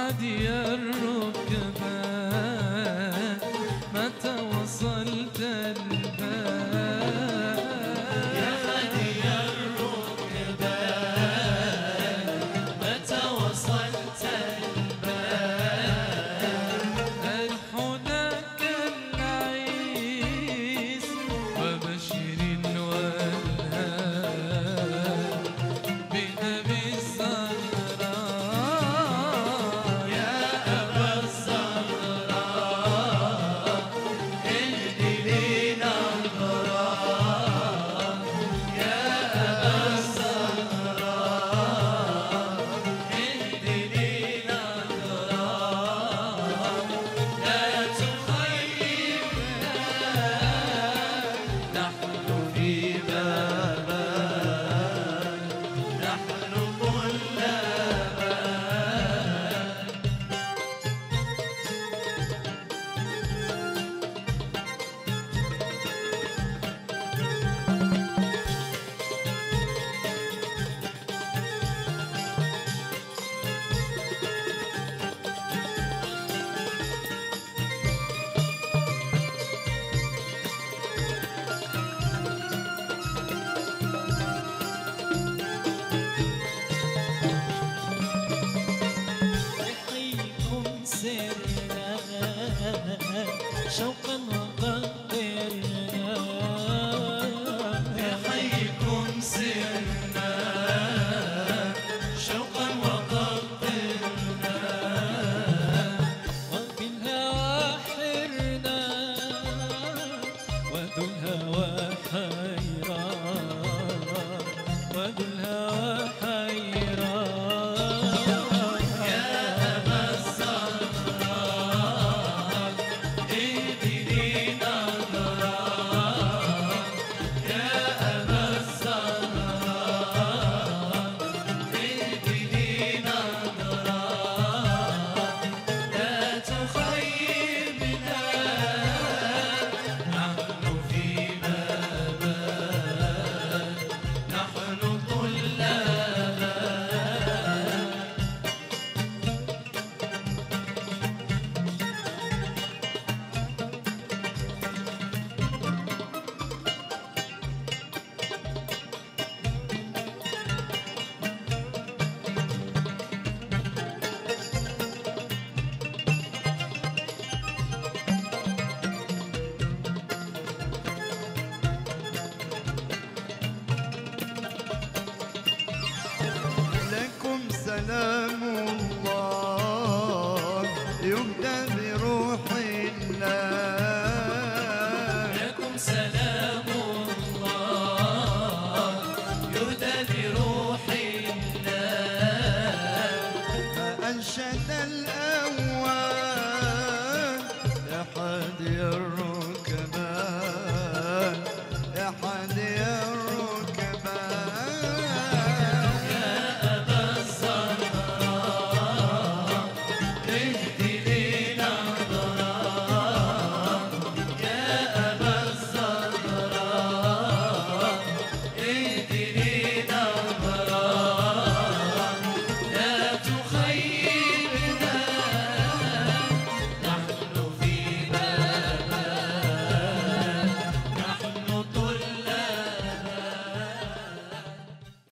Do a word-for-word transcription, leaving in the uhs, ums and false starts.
هادي الركبان متى وصلت الباب يا هادي الركبان متى وصلت الباب الحناك العيس وبشر الولهان بنبي الزهراء يا أبا الزهراء اهدي لينا الغرام يا أبا الزهراء اهدي لينا الغرام لا تخيبنا نحن في بابك نحن طلابك يحييكم سرنا شوقا وقدرنا يحييكم سرنا شوقا وقدرنا وبالهوى حرنا وذو الهوى حيران وذو الهوى حيران يا أبا الزهراء اهدي لينا الغرام يا أبا الزهراء اهدي لينا الغرام لا تخيبنا نحن في بابك نحن طلابك لكم سلام